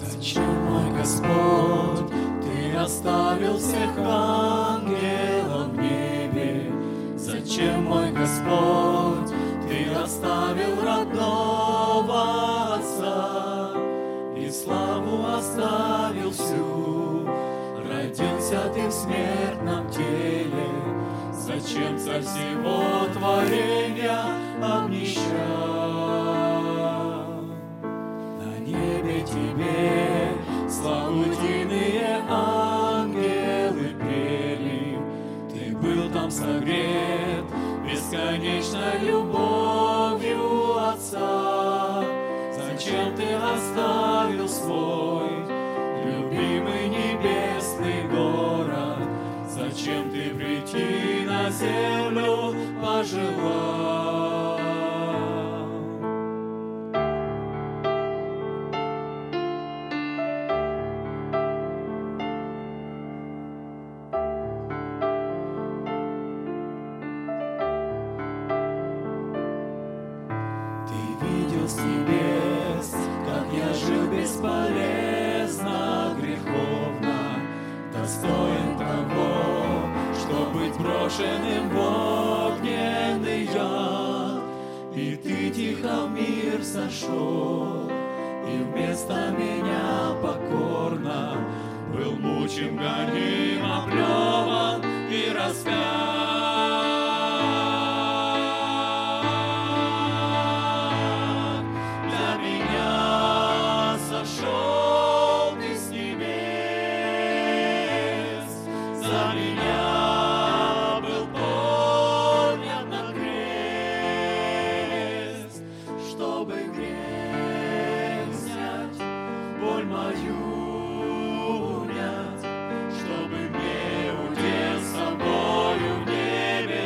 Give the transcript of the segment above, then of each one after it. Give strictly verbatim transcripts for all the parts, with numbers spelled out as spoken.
Зачем, мой Господь, Ты оставил всех ангелов в небе? Зачем, мой Господь, Ты оставил родного Отца и славу оставил всю? Родился Ты в смертном теле, зачем Царь всего творения обнищал? На небе Тебе славу единые ангелы пели, Ты был там согрет бесконечной любовью Отца. Зачем Ты оставил свой любимый небесный город? Зачем Ты прийти на землю пожелал? Ты видел с небес, как я жил бесполезно, греховно, достоин того, чтоб быть брошенным в огненный яд. И Ты тихо в мир сошел, и вместо меня покорно был мучим, гоним, оплеван и распят. Для меня сошел Ты с небес, за меня был поднят на крест, чтобы грех снять, боль мою унять, чтобы мне удел с Тобою в небе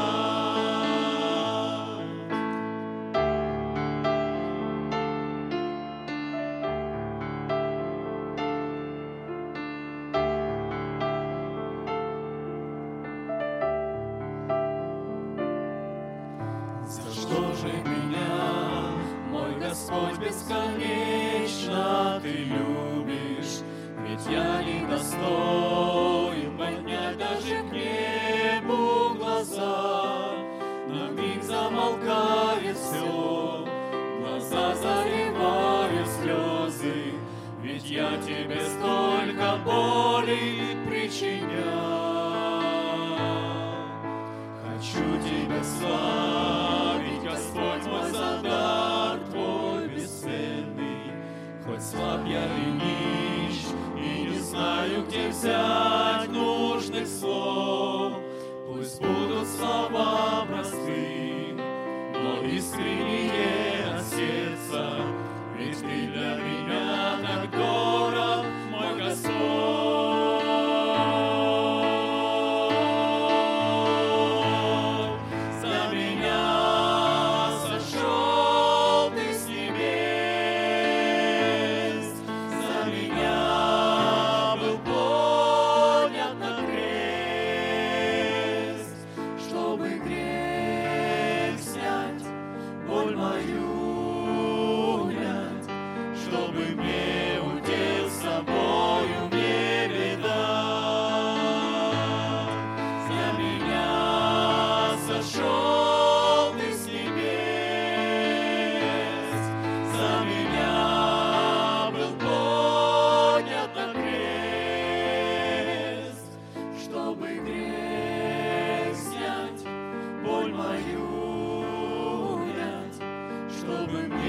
дать. За что же меня, мой Господь, бесконечно Ты любишь? Ведь я недостоин поднять даже к небу глаза. На миг замолкает все, глаза заливают слезы, ведь я Тебе столько боли причинял. Хочу Тебя славить, Господь мой, за дар Твой бесценный. Хоть слаб я и нищ, и не знаю, где взять нужных слов. Пусть будут слова просты, но искренние от сердца, ведь Ты для меня так дорог, мой Господь. За меня сошел Ты с небес, за меня был поднят на крест, чтобы грех снять, боль мою унять, чтобы мне удел с Тобою в небе дать. За меня сошел Ты с небес, за меня был поднят на крест, чтобы грех снять, боль мою унять, чтобы мне